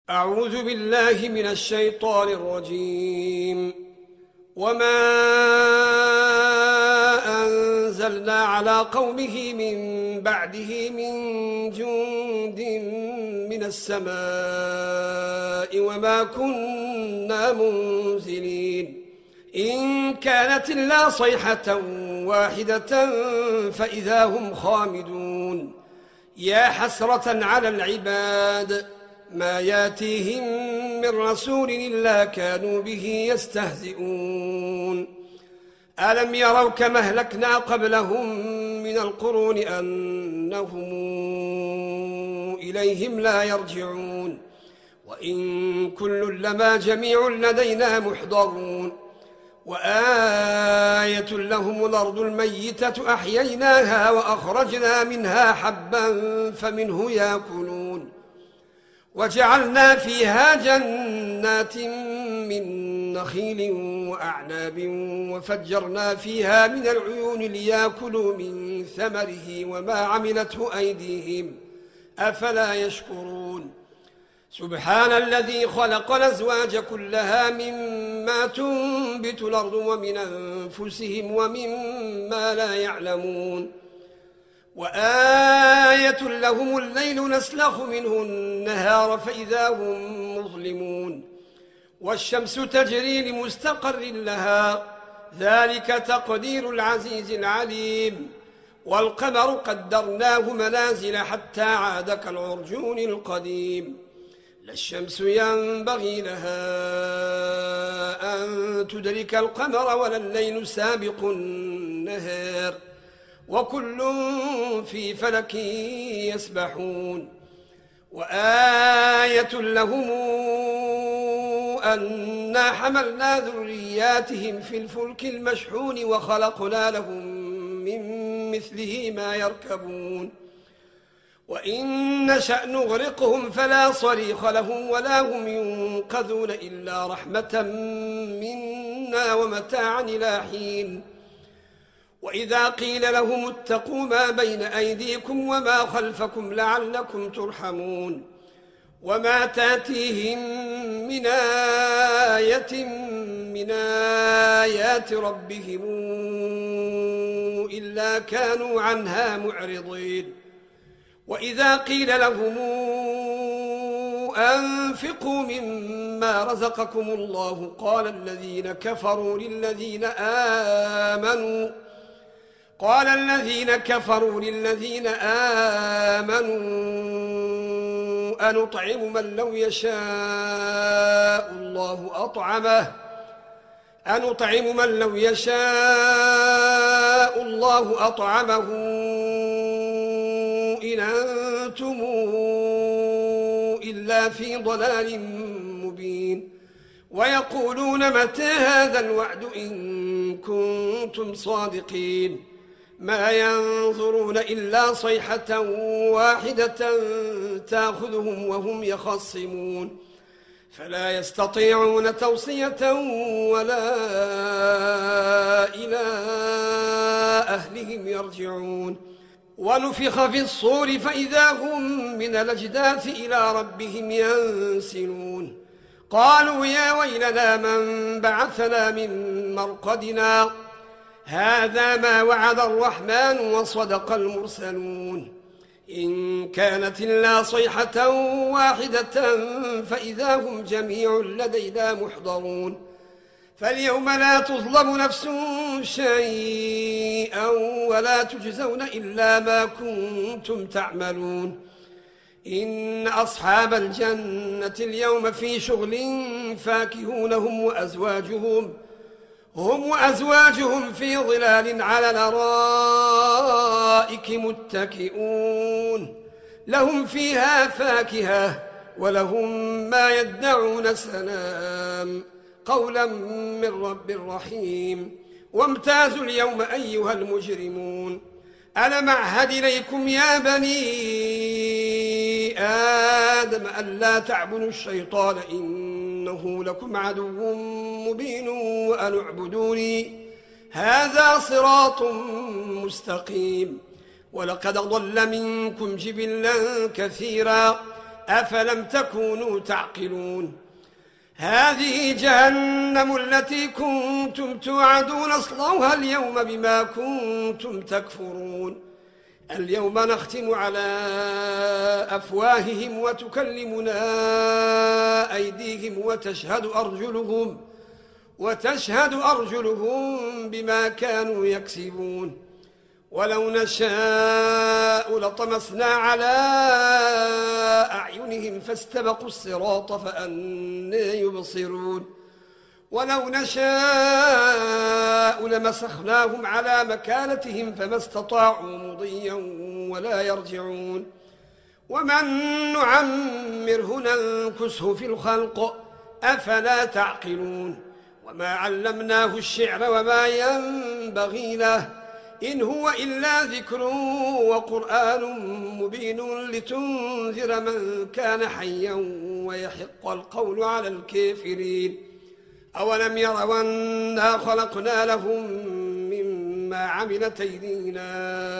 أعوذ بالله من الشيطان الرجيم. وما أنزلنا على قومه من بعده من جند من السماء وما كنا منزلين إن كانت إلا صيحة واحدة فإذا هم خامدون. يا حسرة على العباد ما ياتيهم من رسول إلا كانوا به يستهزئون. ألم يروا كما أهلكنا قبلهم من القرون أنهم إليهم لا يرجعون وإن كل لما جميع لدينا محضرون. وآية لهم الأرض الميتة أحييناها وأخرجنا منها حبا فمنه يأكلون وجعلنا فيها جنات من نخيل وأعناب وفجرنا فيها من العيون ليأكلوا من ثمره وما عملته أيديهم أفلا يشكرون. سبحان الذي خلق الأزواج كلها مما تنبت الأرض ومن أنفسهم ومما لا يعلمون. وآية لهم الليل نسلخ منه النهار فإذا هم مظلمون. والشمس تجري لمستقر لها ذلك تقدير العزيز العليم. والقمر قدرناه منازل حتى عاد كالعرجون القديم. لا الشمس ينبغي لها أن تدرك القمر ولا الليل سابق النهار وكل في فلك يسبحون. وآية لهم أنا حملنا ذرياتهم في الفلك المشحون وخلقنا لهم من مثله ما يركبون. وإن نشأ نغرقهم فلا صريخ لهم ولا هم ينقذون إلا رحمة منا ومتاعا إلى حين. وإذا قيل لهم اتقوا ما بين أيديكم وما خلفكم لعلكم ترحمون. وما تاتيهم من آية من آيات ربهم إلا كانوا عنها معرضين. وإذا قيل لهم أنفقوا مما رزقكم الله قال الذين كفروا للذين آمنوا أنطعم من لو يشاء الله أطعمه إن أنتم إلا في ضلال مبين. ويقولون متى هذا الوعد إن كنتم صادقين. ما ينظرون إلا صيحة واحدة تأخذهم وهم يخصمون فلا يستطيعون توصية ولا إلى أهلهم يرجعون. ونفخ في الصور فإذا هم من الأجداث إلى ربهم ينسلون. قالوا يا ويلنا من بعثنا من مرقدنا هذا ما وعد الرحمن وصدق المرسلون. إن كانت إلا صيحة واحدة فإذا هم جميع لدينا محضرون. فاليوم لا تظلم نفس شيئا ولا تجزون إلا ما كنتم تعملون. إن أصحاب الجنة اليوم في شغل فاكهون هم وأزواجهم في ظلال على الأرائك متكئون. لهم فيها فاكهة ولهم ما يدعون سلام قولا من رب رحيم. وامتازوا اليوم أيها المجرمون ألم أعهد إليكم يا بني آدم ألا تعبدوا الشيطان إنه لكم عدو مبين وأن اعبدوني هذا صراط مستقيم. ولقد ضل منكم جبلا كثيرا أفلم تكونوا تعقلون هذه جهنم التي كنتم توعدون اصلوها اليوم بما كنتم تكفرون اليوم نختم على أفواههم وتكلمنا أيديهم وتشهد أرجلهم بما كانوا يكسبون ولو نشاء لطمسنا على أعينهم فاستبقوا الصراط فأنى يبصرون ولو نشاء لمسخناهم على مكانتهم فما استطاعوا مضيا ولا يرجعون ومن نعمره ننكسه في الخلق أفلا تعقلون وما علمناه الشعر وما ينبغي له إن هو إلا ذكر وقرآن مبين لتنذر من كان حيا ويحق القول على الكافرين أولم يروا أنا خلقنا لهم مما عملت أيدينا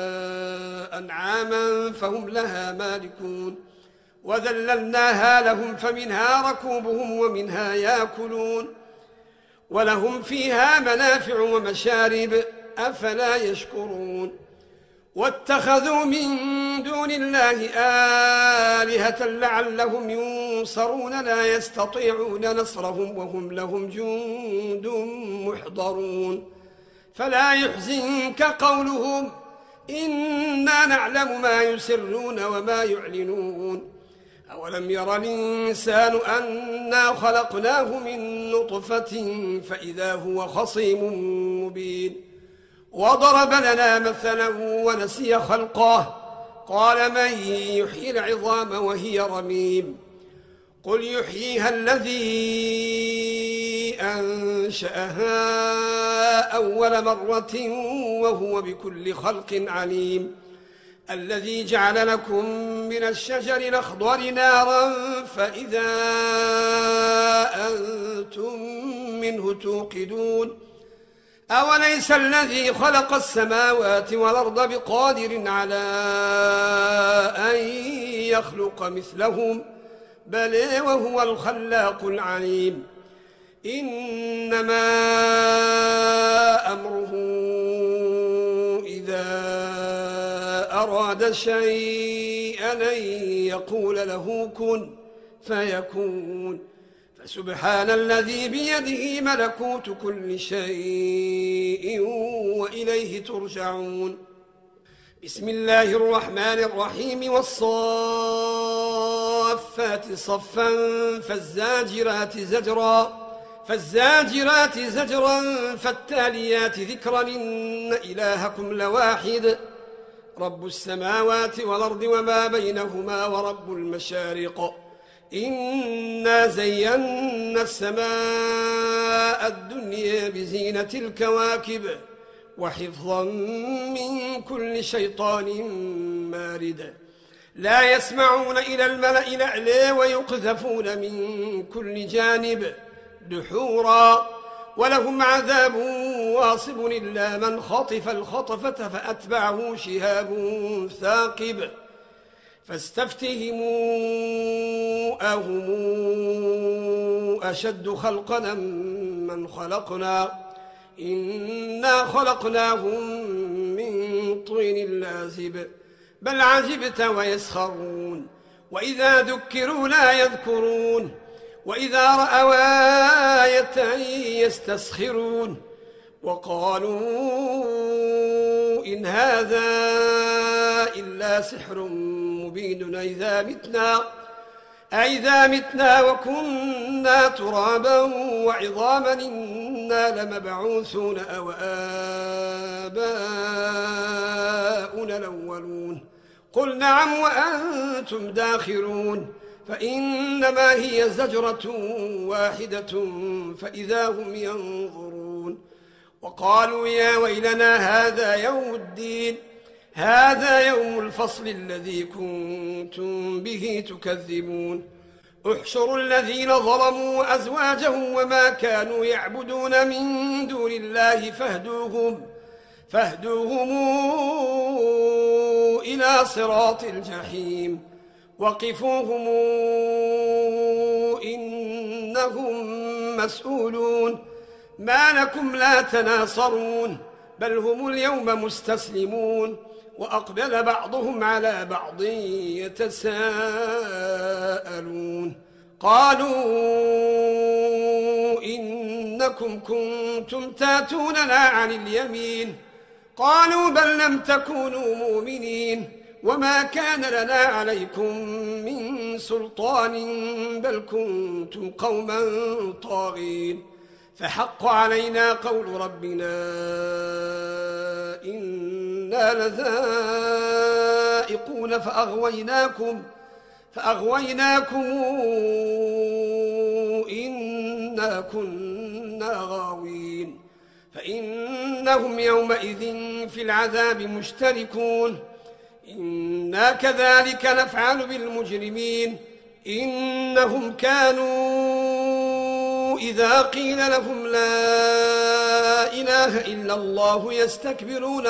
أنعاما فهم لها مالكون وذللناها لهم فمنها ركوبهم ومنها يأكلون ولهم فيها منافع ومشارب أفلا يشكرون واتخذوا من دون الله آلهة لعلهم ينصرون لا يستطيعون نصرهم وهم لهم جند محضرون فلا يحزنك قولهم إنا نعلم ما يسرون وما يعلنون أولم ير الإنسان أنا خلقناه من نطفة فإذا هو خصيم مبين وضرب لنا مثلا ونسي خلقه قال من يحيي العظام وهي رميم قل يحييها الذي أنشأها أول مرة وهو بكل خلق عليم الذي جعل لكم من الشجر الأخضر نارا فإذا أنتم منه توقدون أوليس الذي خلق السماوات والأرض بقادر على أن يخلق مثلهم بل وهو الخلاق العليم إنما أمره إذا أراد شيئا أن يقول له كن فيكون فسبحان الذي بيده ملكوت كل شيء وإليه ترجعون بسم الله الرحمن الرحيم والصافات صفا فالزاجرات زجرا فالتاليات ذكرا إن إلهكم لواحد رب السماوات والأرض وما بينهما ورب المشارق إنا زينا السماء الدنيا بزينة الكواكب وحفظا من كل شيطان مارد لا يسمعون إلى الملأ الأعلى ويقذفون من كل جانب دحورا ولهم عذاب واصب إلا من خطف الخطفة فأتبعه شهاب ثاقب فاستفتهموا أهم أشد خلقا من خلقنا إنا خلقناهم من طين لازب بل عجبت ويسخرون وإذا ذكروا لا يذكرون وإذا رأوا آية يستسخرون وقالوا إن هذا إلا سحر مبين أئذا متنا وكنا ترابا وعظاما إنا لمبعوثون أو آباؤنا الأولون قل نعم وأنتم داخرون فإنما هي زجرة واحدة فإذا هم ينظرون وقالوا يا ويلنا هذا يوم الدين هذا يوم الفصل الذي كنتم به تكذبون احشروا الذين ظلموا وأزواجهم وما كانوا يعبدون من دون الله فاهدوهم إلى صراط الجحيم وقفوهم إنهم مسؤولون ما لكم لا تناصرون بل هم اليوم مستسلمون وأقبل بعضهم على بعض يتساءلون قالوا إنكم كنتم تاتوننا عن اليمين قالوا بل لم تكونوا مؤمنين وما كان لنا عليكم من سلطان بل كنتم قوما طاغين فحق علينا قول ربنا إنا لذائقون فأغويناكم إنا كنا غاوين فإنهم يومئذ في العذاب مشتركون إنا كذلك نفعل بالمجرمين إنهم كانوا إذا قيل لهم لا إله إلا الله يستكبرون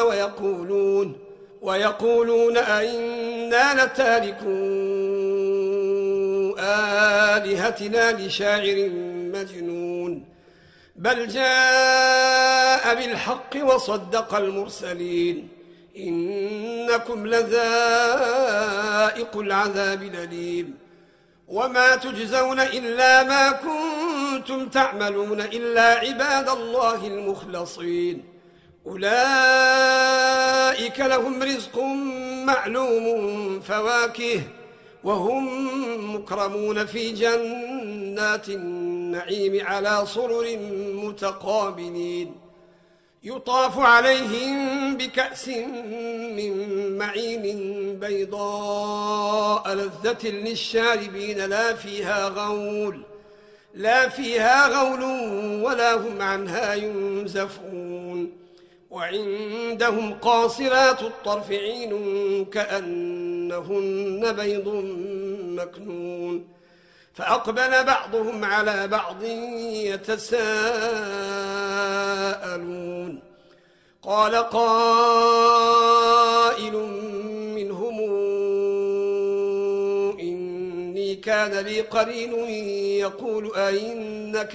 ويقولون أئنا لتاركو آلهتنا لشاعر مجنون بل جاء بالحق وصدق المرسلين إنكم لذائق العذاب الأليم وما تجزون إلا ما كنتم تعملون إلا عباد الله المخلصين أولئك لهم رزق معلوم فواكه وهم مكرمون في جنات النعيم على سرر متقابلين يطاف عليهم بكأس من معين بيضاء لذة للشاربين لا فيها غول ولا هم عنها ينزفون وعندهم قاصرات الطرف عين كأنهن بيض مكنون فأقبل بعضهم على بعض يتساءلون قال قائل منهم إني كان لي قرين يقول أئنك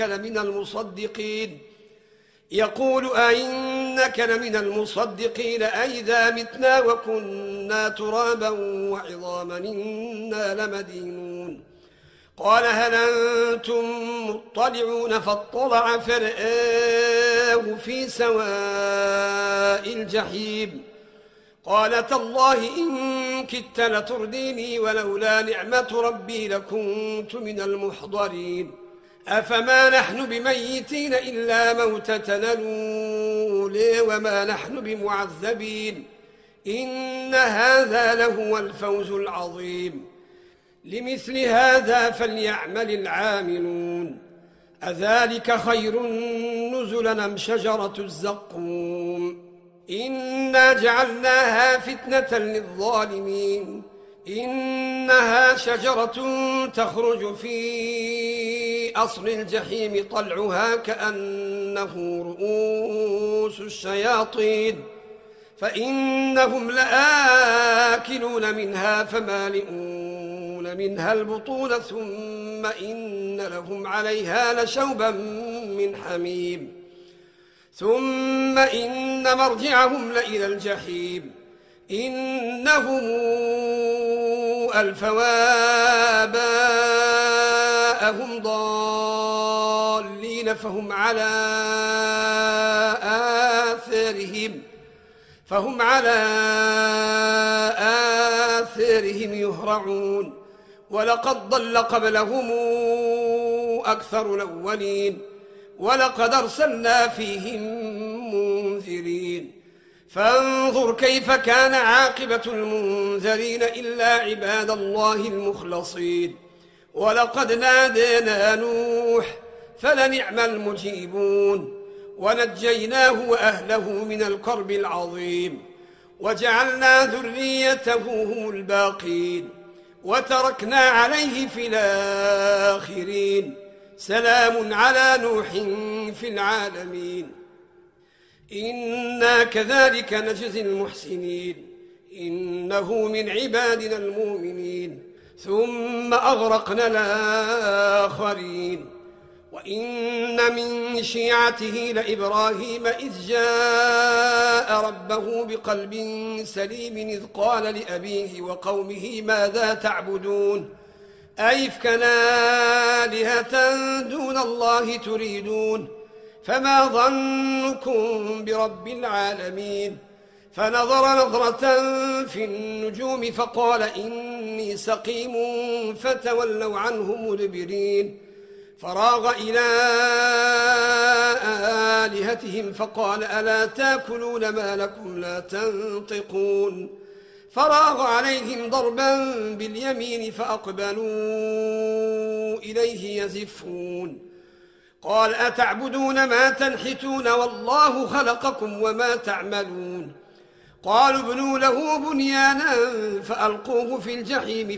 لمن المصدقين أئذا متنا وكنا ترابا وعظاما إنا لمدينون قال هل أنتم مطلعون فاطلع فرآه في سواء الجحيم قال تالله إن كدت لترديني ولولا نعمة ربي لكنت من المحضرين أفما نحن بميتين إلا موتتنا الأولى وما نحن بمعذبين إن هذا لهو الفوز العظيم لمثل هذا فليعمل العاملون أذلك خير نزلا أم شجرة الزقوم إنا جعلناها فتنة للظالمين إنها شجرة تخرج في أصل الجحيم طلعها كأنه رؤوس الشياطين فإنهم لآكلون منها فمالئون منها البطون ثم إن لهم عليها لشوبا من حميم ثم إن مرجعهم لإلى الجحيم إنهم ألفوا آباءهم ضالين فهم على آثارهم يهرعون ولقد ضل قبلهم أكثر الأولين ولقد أرسلنا فيهم منذرين فانظر كيف كان عاقبة المنذرين إلا عباد الله المخلصين ولقد نادينا نوح فلنعم المجيبون ونجيناه وأهله من الكرب العظيم وجعلنا ذريته هم الباقين وتركنا عليه في الآخرين سلام على نوح في العالمين إنا كذلك نجزي المحسنين إنه من عبادنا المؤمنين ثم أغرقنا الآخرين وإن من شيعته لإبراهيم إذ جاء ربه بقلب سليم إذ قال لأبيه وقومه ماذا تعبدون أئفكا آلهة دون الله تريدون فما ظنكم برب العالمين فنظر نظرة في النجوم فقال إني سقيم فتولوا عنه مدبرين فراغ إلى آلهتهم فقال ألا تاكلون ما لكم لا تنطقون فراغ عليهم ضربا باليمين فأقبلوا إليه يزفون قال أتعبدون ما تنحتون والله خلقكم وما تعملون قالوا ابنوا له بنيانا فألقوه في الجحيم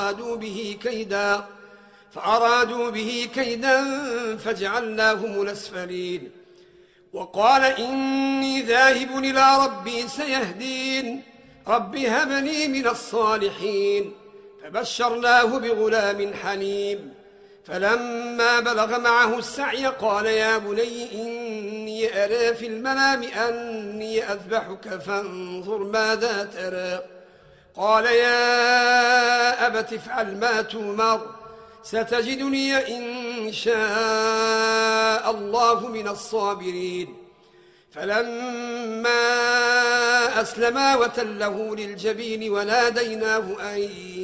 فأرادوا به كيدا فجعلناهم الأسفلين وقال إني ذاهب إلى ربي سيهدين رب هب لي من الصالحين فبشرناه بغلام حليم فلما بلغ معه السعي قال يا بني إني أرى في المنام أني أذبحك فانظر ماذا ترى قال يا أبت افعل ما تؤمر ستجدني إن شاء الله من الصابرين فلما أسلما وتله للجبين وناديناه أن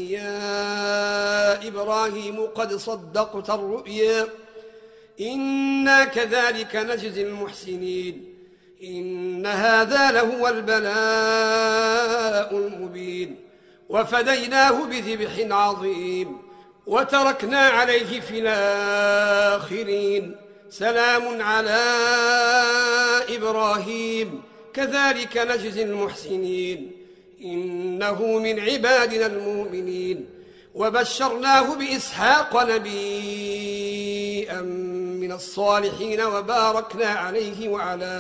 يا إبراهيم قد صدقت الرؤيا إنا كذلك نجزي المحسنين إن هذا لهو البلاء المبين وفديناه بذبح عظيم وتركنا عليه في الآخرين سلام على إبراهيم كذلك نجزي المحسنين إنه من عبادنا المؤمنين وبشرناه بإسحاق نبيا من الصالحين وباركنا عليه وعلى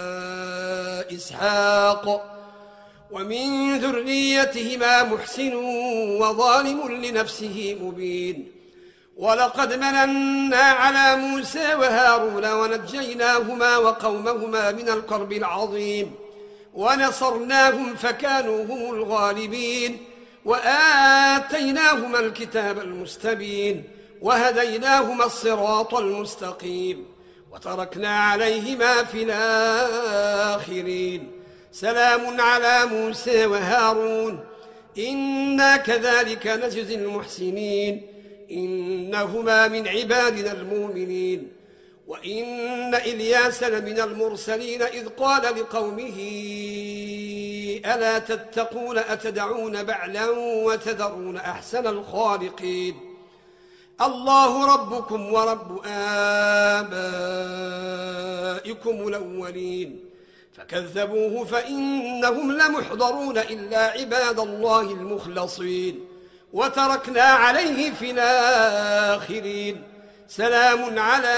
إسحاق ومن ذريتهما محسن وظالم لنفسه مبين ولقد مننا على موسى وهارون ونجيناهما وقومهما من الكرب العظيم ونصرناهم فكانوا هم الغالبين وآتيناهما الكتاب المستبين وهديناهما الصراط المستقيم وتركنا عليهما في الآخرين سلام على موسى وهارون إنا كذلك نجزي المحسنين إنهما من عبادنا المؤمنين وإن إلياس لمن المرسلين إذ قال لقومه ألا تتقون أتدعون بعلا وتذرون أحسن الخالقين الله ربكم ورب آبائكم الأولين فكذبوه فإنهم لمحضرون إلا عباد الله المخلصين وتركنا عليه في الآخرين سلام على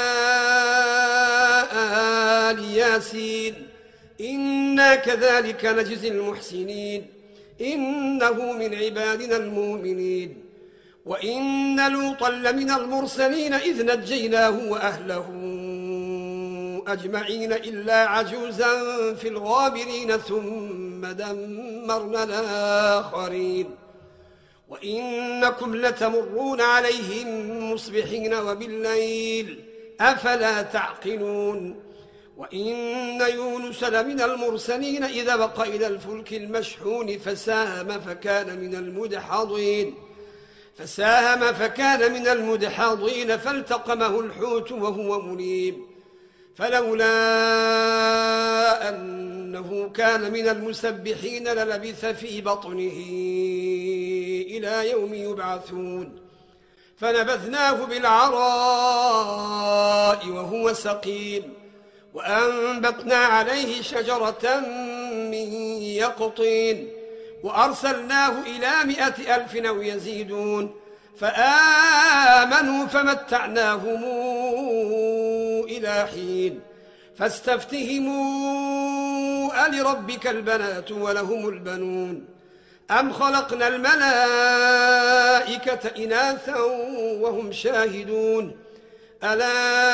آل ياسين إنا كذلك نجزي المحسنين إنه من عبادنا المؤمنين وإن لوطا لمن المرسلين إذ نجيناه وأهله أجمعين إلا عجوزا في الغابرين ثم دمرنا الآخرين وإنكم لتمرون عليهم مصبحين وبالليل أفلا تعقلون وإن يونس لمن المرسلين إذا بق إلى الفلك المشحون فساهم فكان من المدحضين فالتقمه الحوت وهو مليم فلولا أنه كان من المسبحين للبث في بطنه إلى يوم يبعثون فنبذناه بالعراء وهو سقيم وأنبتنا عليه شجرة من يقطين وأرسلناه إلى 100,000 أو يزيدون فآمنوا فمتعناهم إلى حين فاستفتهموا ألربك البنات ولهم البنون أم خلقنا الملائكة إناثا وهم شاهدون ألا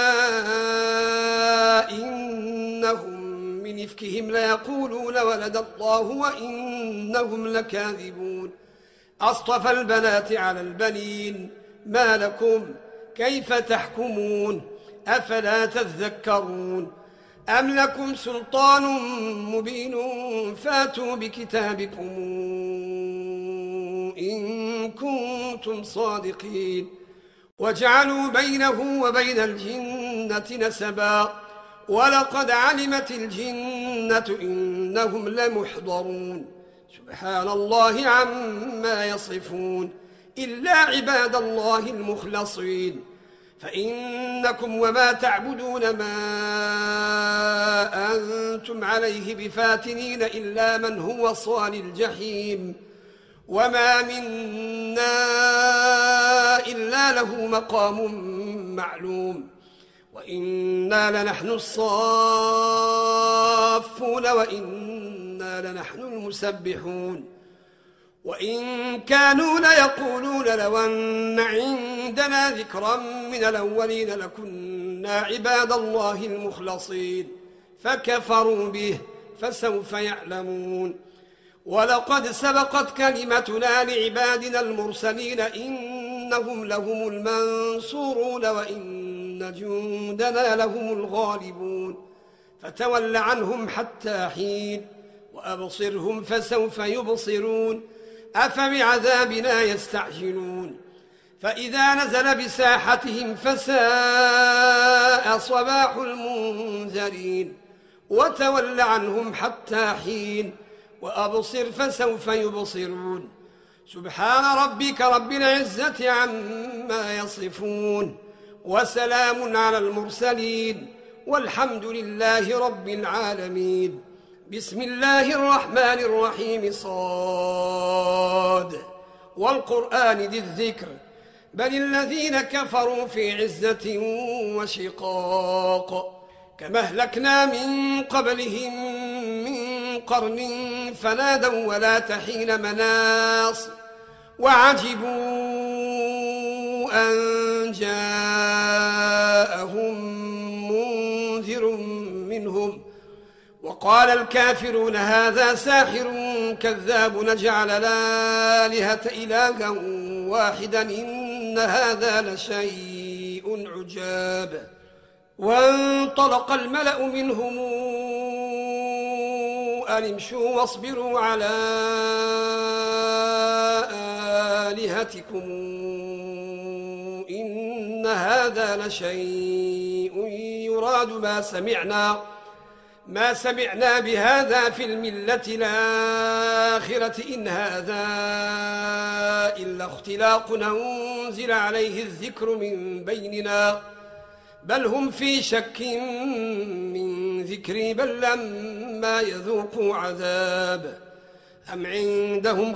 إنهم من إفكهم ليقولون ولد الله وإنهم لكاذبون أصطفى البنات على البنين ما لكم كيف تحكمون أفلا تذكرون أم لكم سلطان مبين فاتوا بكتابكم إن كنتم صادقين وجعلوا بينه وبين الجنة نسبا ولقد علمت الجنة إنهم لمحضرون سبحان الله عما يصفون إلا عباد الله المخلصين فإنكم وما تعبدون ما أنتم عليه بفاتنين إلا من هو صال الجحيم وما منا إلا له مقام معلوم وإنا لنحن الصافون وإنا لنحن المسبحون وإن كانوا ليقولون لو أن عندنا ذكرا من الأولين لكنا عباد الله المخلصين فكفروا به فسوف يعلمون ولقد سبقت كلمتنا لعبادنا المرسلين إنهم لهم المنصورون وإن جندنا لهم الغالبون فتول عنهم حتى حين وأبصرهم فسوف يبصرون أفبعذابنا يستعجلون فإذا نزل بساحتهم فساء صباح المنذرين وتول عنهم حتى حين وأبصر فسوف يبصرون سبحان ربك رب العزة عما يصفون وسلام على المرسلين والحمد لله رب العالمين بسم الله الرحمن الرحيم صاد والقرآن ذي الذكر بل الذين كفروا في عزة وشقاق كما أهلكنا من قبلهم من قرن فنادوا ولا تحين مناص وعجبوا أن جاءهم منذر منهم وقال الكافرون هذا ساحر كذاب نجعل الآلهة إلها واحدا إن هذا لشيء عجاب وانطلق الملأ منهم أن امشوا واصبروا على آلهتكم إن هذا لشيء يراد ما سمعنا بهذا في الملة الآخرة إن هذا إلا اختلاق أنزل عليه الذكر من بيننا بل هم في شك من ذكري بل لما يذوقوا عذاب أم عندهم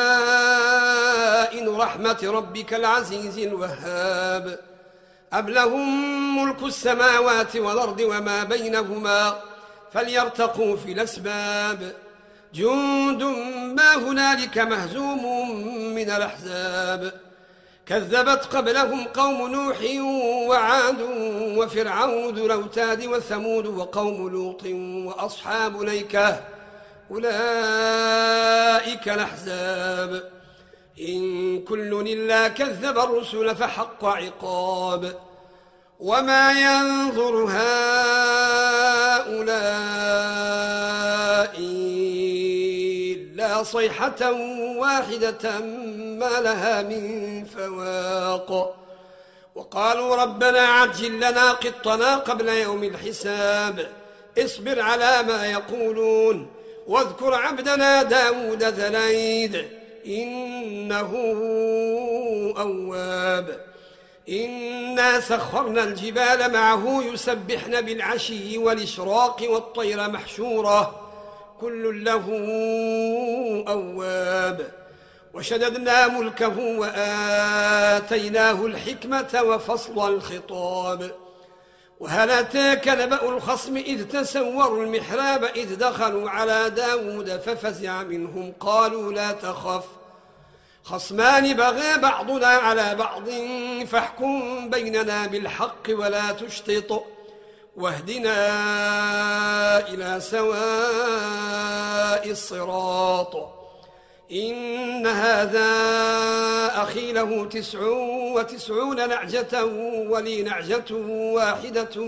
خزائن رحمة ربك العزيز الوهاب أم لهم ملك السماوات والأرض وما بينهما فليرتقوا في الأسباب جند ما هنالك مهزوم من الأحزاب كذبت قبلهم قوم نوح وعاد وفرعون ذو الأوتاد وثمود وقوم لوط وأصحاب الأيكة أولئك الأحزاب إن كل إلا كذب الرسل فحق عقاب وما ينظر هؤلاء إلا صيحة واحدة ما لها من فواق وقالوا ربنا عجل لنا قطنا قبل يوم الحساب اصبر على ما يقولون واذكر عبدنا داود ذا الأيد إنه أواب إنا سخرنا الجبال معه يسبحن بالعشي والإشراق والطير محشورة كل له أواب وشددنا ملكه وآتيناه الحكمة وفصل الخطاب وهل أتاك نبأ الخصم إذ تسوروا المحراب إذ دخلوا على داود ففزع منهم قالوا لا تخف خصمان بغى بعضنا على بعض فاحكم بيننا بالحق ولا تشطط واهدنا إلى سواء الصراط إن هذا أخي له 99 نعجة ولي نعجة واحدة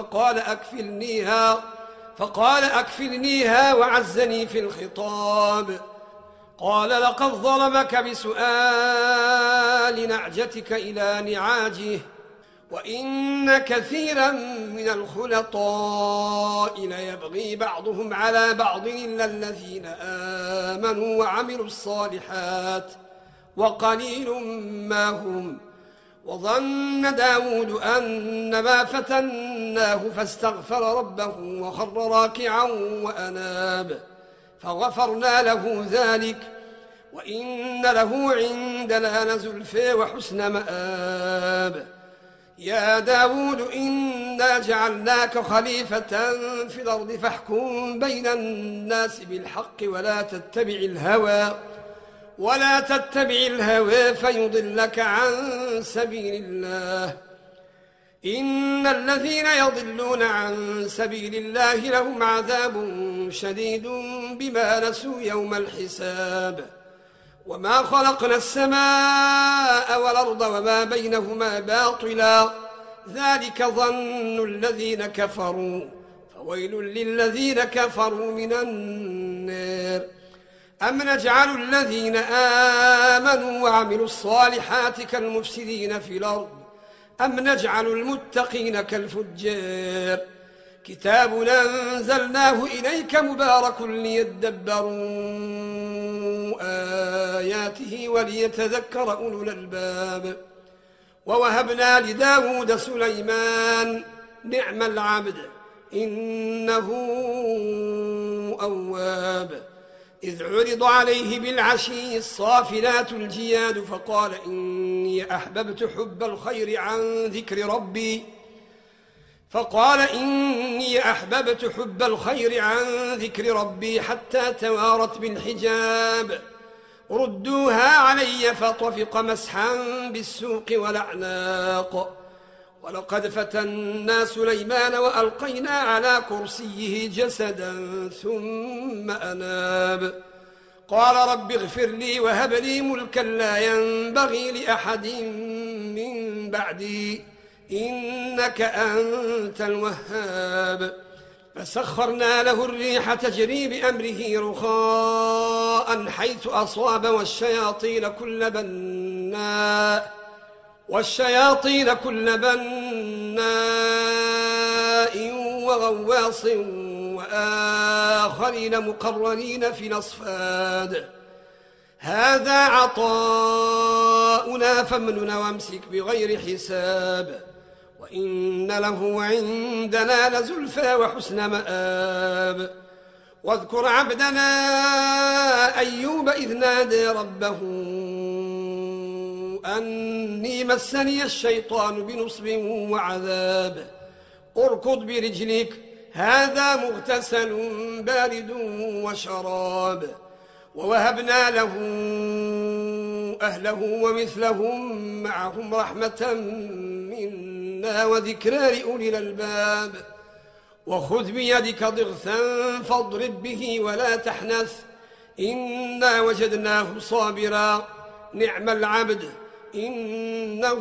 فقال أكفلنيها وعزني في الخطاب قال لقد ظلمك بسؤال نعجتك إلى نعاجه وإن كثيرا من الخلطاء ليبغي بعضهم على بعض إلا الذين آمنوا وعملوا الصالحات وقليل ما هم وظن داود أن ما فتناه فاستغفر ربه وخر راكعا وأناب فغفرنا له ذلك وإن له عندنا لزلفى وحسن مآب يا داود إنا جعلناك خليفة في الأرض فاحكم بين الناس بالحق ولا تتبع الهوى فيضلك عن سبيل الله إن الذين يضلون عن سبيل الله لهم عذاب شديد بما نسوا يوم الحساب وما خلقنا السماء والأرض وما بينهما باطلا ذلك ظن الذين كفروا فويل للذين كفروا من النار أم نجعل الذين آمنوا وعملوا الصالحات كالمفسدين في الأرض أم نجعل المتقين كالفجار كتاب أنزلناه إليك مبارك ليدبروا آياته وليتذكر أولو الألباب ووهبنا لداود سليمان نعم العبد إنه أواب إذ عرض عليه بالعشي الصافنات الجياد فقال إني أحببت حب الخير عن ذكر ربي حتى توارت بالحجاب ردوها علي فطفق مسحا بالسوق والأعناق ولقد فتنا سليمان وألقينا على كرسيه جسدا ثم أناب قال رب اغفر لي وهب لي ملكا لا ينبغي لأحد من بعدي إنك أنت الوهاب فسخرنا له الريح تجري بأمره رخاء حيث أصاب والشياطين كل بناء وغواص وآخرين مقرنين في الأصفاد هذا عطاؤنا فامنن وامسك بغير حساب وإن له عندنا لزلفى وحسن مآب واذكر عبدنا أيوب إذ نادى ربه أني مسني الشيطان بنصب وعذاب اركض برجلك هذا مغتسل بارد وشراب ووهبنا له أهله ومثلهم معهم رحمة منا وذكرى لأولي الألباب وخذ بيدك ضغثا فاضرب به ولا تحنث إنا وجدناه صابرا نعم العبد إنه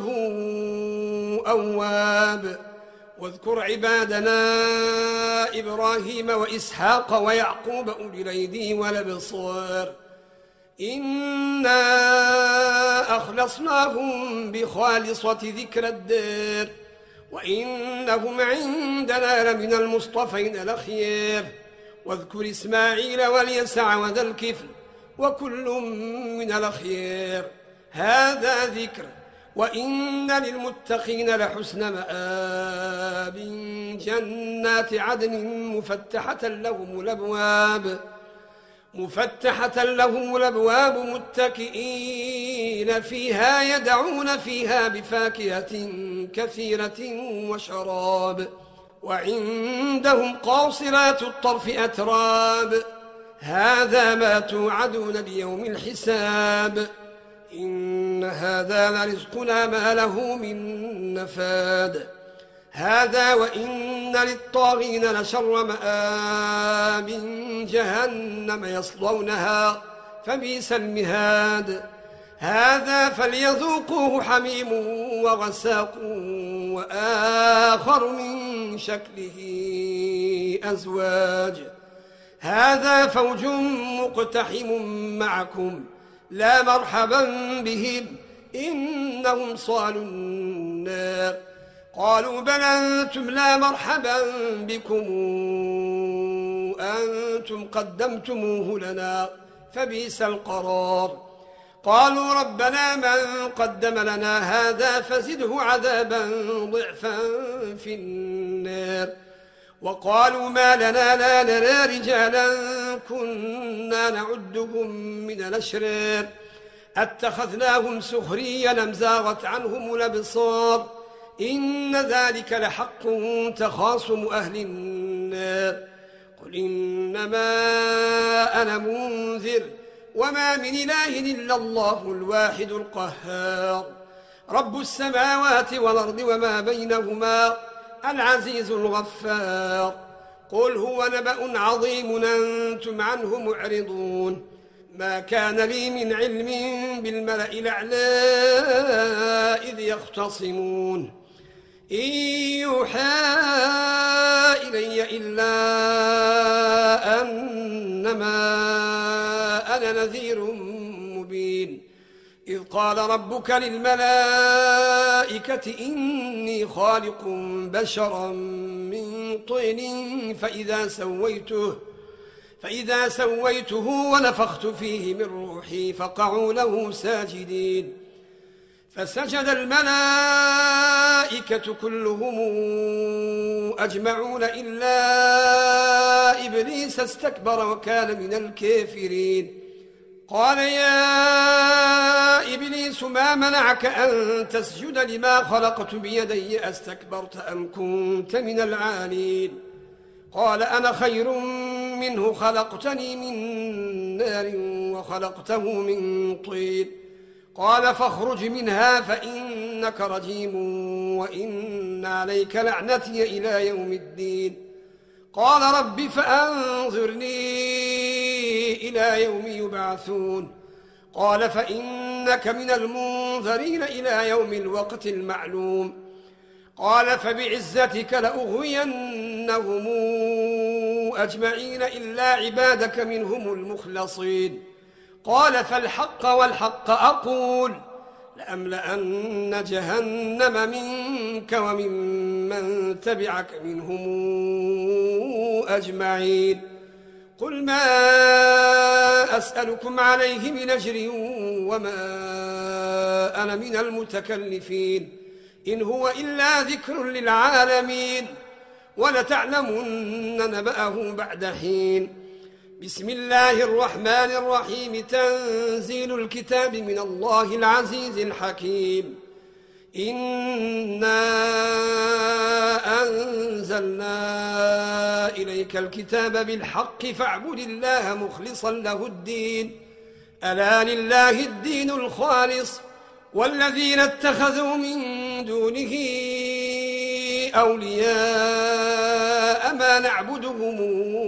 أواب واذكر عبادنا إبراهيم وإسحاق ويعقوب أولي الأيدي والأبصار إنا أخلصناهم بخالصة ذكر الدار وإنهم عندنا لمن المصطفين الأخيار واذكر إسماعيل واليسع وذا الكفل وكل من الأخيار هذا ذكر وإن للمتقين لحسن مآب جنات عدن مفتحة لهم الأبواب متكئين فيها يدعون فيها بفاكهة كثيرة وشراب. وعندهم قاصرات الطرف أتراب. هذا ما توعدون ليوم الحساب. إن هذا لرزقنا ما له من نفاد. هذا وإن للطاغين لشر مآب. جهنم يصلونها فبئس المهاد. هذا فليذوقوه حميم وغساق وآخر من شكله أزواج. هذا فوج مقتحم معكم لا مرحبا بهم إنهم صالوا النار. قالوا بل أنتم لا مرحبا بكم أنتم قدمتموه لنا فبئس القرار. قالوا ربنا من قدم لنا هذا فزده عذابا ضعفا في النار. وقالوا ما لنا لا نرى رجالا كنا نعدهم من الأشرار أتخذناهم سخريا أم زاغت عنهم الأبصار. إن ذلك لحق تخاصم أهل النار. قل إنما أنا منذر وما من إله إلا الله الواحد القهار. رب السماوات والأرض وما بينهما العزيز الغفار. قل هو نبأ عظيم أنتم عنه معرضون. ما كان لي من علم بالملأ الأعلى إذ يختصمون. إن يوحى إلي إلا أنما أنا نذير مبين. إذ قال ربك للملائكة إني خالق بشرا من طين فإذا سويته ونفخت فيه من روحي فقعوا له ساجدين. فسجد الملائكة كلهم أجمعون إلا إبليس استكبر وكان من الكافرين. قال يا إبليس ما منعك أن تسجد لما خلقت بيدي أستكبرت أم كنت من العالين. قال أنا خير منه خلقتني من نار وخلقته من طين. قال فاخرج منها فإنك رجيم وإن عليك لعنتي إلى يوم الدين. قال رب فأنظرني إلى يوم يبعثون. قال فإنك من المنذرين إلى يوم الوقت المعلوم. قال فبعزتك لأغوينهم أجمعين إلا عبادك منهم المخلصين. قال فالحق والحق أقول لأملأن جهنم منك وممن تبعك منهم أجمعين. قل ما أسألكم عليه من أجر وما أنا من المتكلفين إن هو إلا ذكر للعالمين ولتعلمن نبأه بعد حين. بسم الله الرحمن الرحيم. تنزيل الكتاب من الله العزيز الحكيم. إنا أنزلنا إليك الكتاب بالحق فاعبد الله مخلصا له الدين. ألا لله الدين الخالص والذين اتخذوا من دونه أولياء ما نعبدهم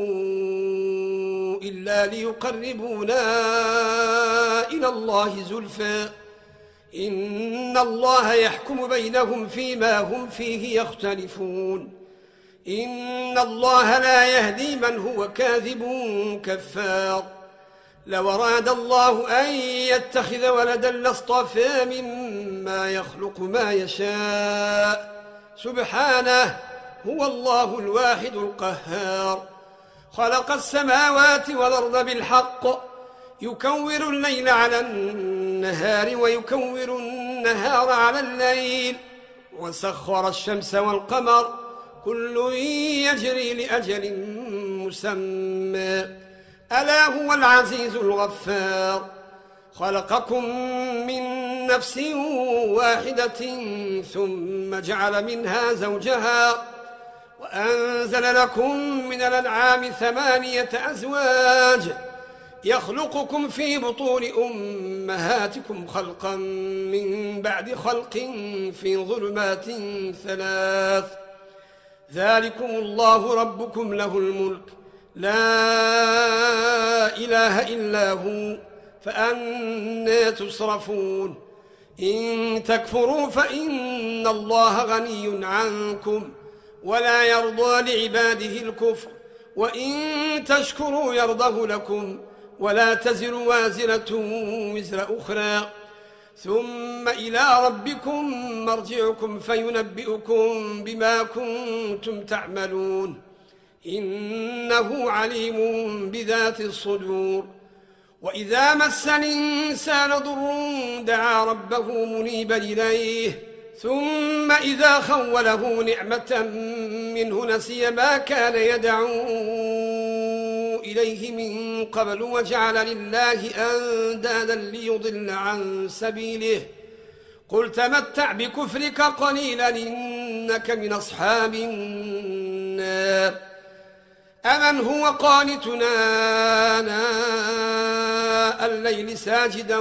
إلا ليقربونا إلى الله زلفى إن الله يحكم بينهم فيما هم فيه يختلفون. إن الله لا يهدي من هو كاذب كفار. لو أراد الله أن يتخذ ولدا لاصطفى مما يخلق ما يشاء سبحانه هو الله الواحد القهار. خلق السماوات والأرض بالحق يكور الليل على النهار ويكور النهار على الليل وسخر الشمس والقمر كل يجري لأجل مسمى ألا هو العزيز الغفار. خلقكم من نفس واحدة ثم جعل منها زوجها وأنزل لكم من الأنعام 8 أزواج يخلقكم في بطون أمهاتكم خلقا من بعد خلق في ظلمات 3 ذلكم الله ربكم له الملك لا إله إلا هو فأنى تصرفون إن تكفروا فإن الله غني عنكم ولا يرضى لعباده الكفر وإن تشكروا يرضه لكم ولا تزر وازرة وزر أخرى ثم إلى ربكم مرجعكم فينبئكم بما كنتم تعملون إنه عليم بذات الصدور وإذا مس الإنسان ضر دعا ربه منيبا إليه ثم إذا خوله نعمة منه نسي ما كان يدعو إليه من قبل وجعل لله أندادا ليضل عن سبيله قل تمتع بكفرك قليلا إنك من أصحاب النار أمن هو قانتنا آناء الليل ساجدا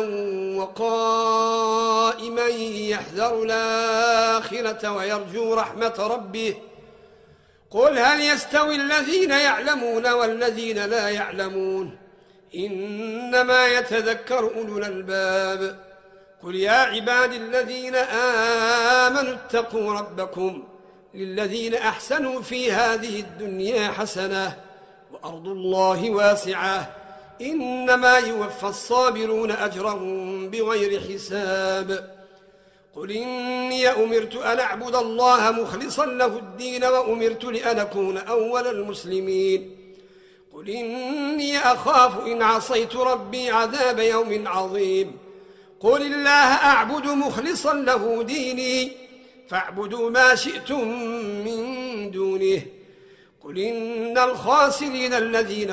وقائما يحذر الآخرة ويرجو رحمة ربه قل هل يستوي الذين يعلمون والذين لا يعلمون إنما يتذكر أولو الألباب قل يا عبادي الذين آمنوا اتقوا ربكم للذين أحسنوا في هذه الدنيا حسنة وأرض الله واسعة إنما يوفى الصابرون أجرهم بغير حساب قل إني أمرت أن أعبد الله مخلصا له الدين وأمرت لأن أكون أول المسلمين قل إني أخاف إن عصيت ربي عذاب يوم عظيم قل الله أعبد مخلصا له ديني فاعبدوا ما شئتم من دونه قل إن الخاسرين الذين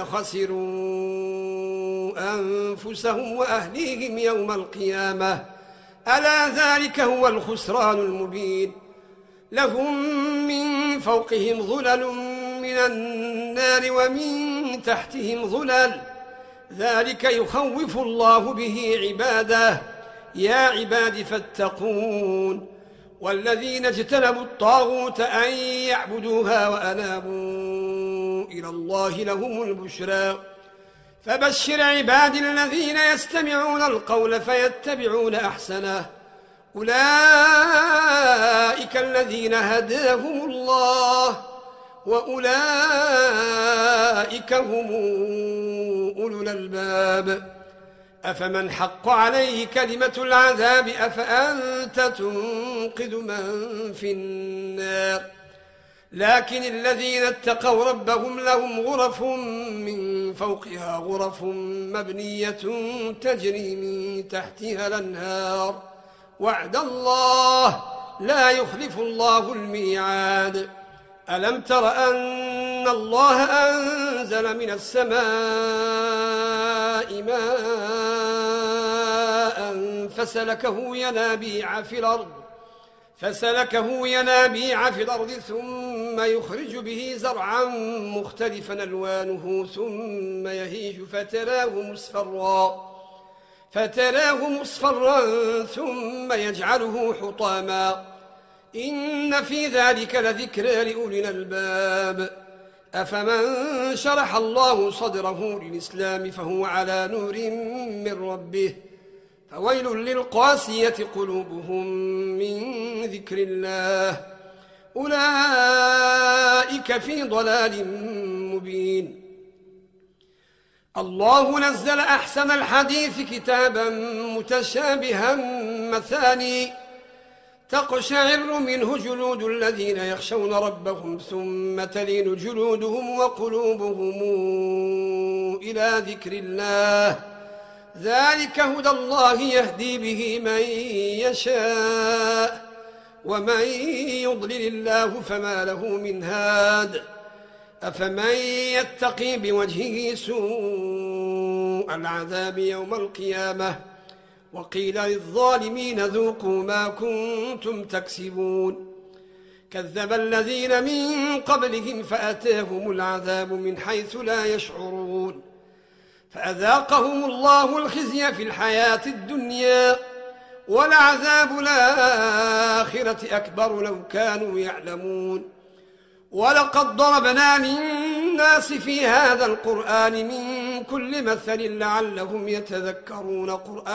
خسروا أنفسهم وأهليهم يوم القيامة ألا ذلك هو الخسران المبين لهم من فوقهم ظلل من النار ومن تحتهم ظلل ذلك يخوف الله به عباده يا عباد فاتقون والذين اجتنبوا الطاغوت أن يعبدوها وأنابوا إلى الله لهم البشرى فبشر عباد الذين يستمعون القول فيتبعون أحسنه أولئك الذين هداهم الله وأولئك هم أولو الألباب أفمن حق عليه كلمة العذاب أفأنت تنقذ من في النار لكن الذين اتقوا ربهم لهم غرف من فوقها غرف مبنية تجري من تحتها الأنهار وعد الله لا يخلف الله الميعاد ألم تر أن الله أنزل من السماء ماء فسلكه ينابيع في الأرض ثم يخرج به زرعا مختلفا ألوانه ثم يهيج فتراه مصفرا ثم يجعله حطاما إن في ذلك لذكرى لأولي الألباب أفمن شرح الله صدره للإسلام فهو على نور من ربه فويل للقاسية قلوبهم من ذكر الله أولئك في ضلال مبين الله نزل أحسن الحديث كتابا متشابها مثاني تقشعر منه جلود الذين يخشون ربهم ثم تلين جلودهم وقلوبهم إلى ذكر الله ذلك هدى الله يهدي به من يشاء ومن يضلل الله فما له من هاد أفمن يتقي بوجهه سوء العذاب يوم القيامة وقيل للظالمين ذوقوا ما كنتم تكسبون كذب الذين من قبلهم فأتاهم العذاب من حيث لا يشعرون فأذاقهم الله الخزي في الحياة الدنيا ولعذاب الآخرة أكبر لو كانوا يعلمون ولقد ضربنا للناس في هذا القرآن من كل مثل لعلهم يتذكرون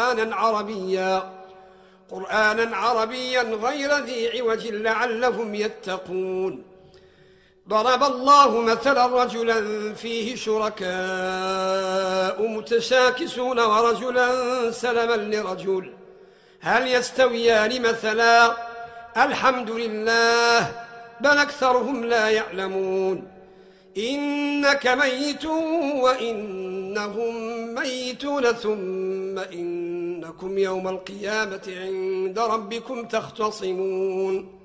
قرآنا عربيا غير ذي عوج لعلهم يتقون ضرب الله مثلا رجلا فيه شركاء متشاكسون ورجلا سلما لرجل هل يستويان مثلا الحمد لله بل أكثرهم لا يعلمون إنك ميت وإنهم ميتون ثم إنكم يوم القيامة عند ربكم تختصمون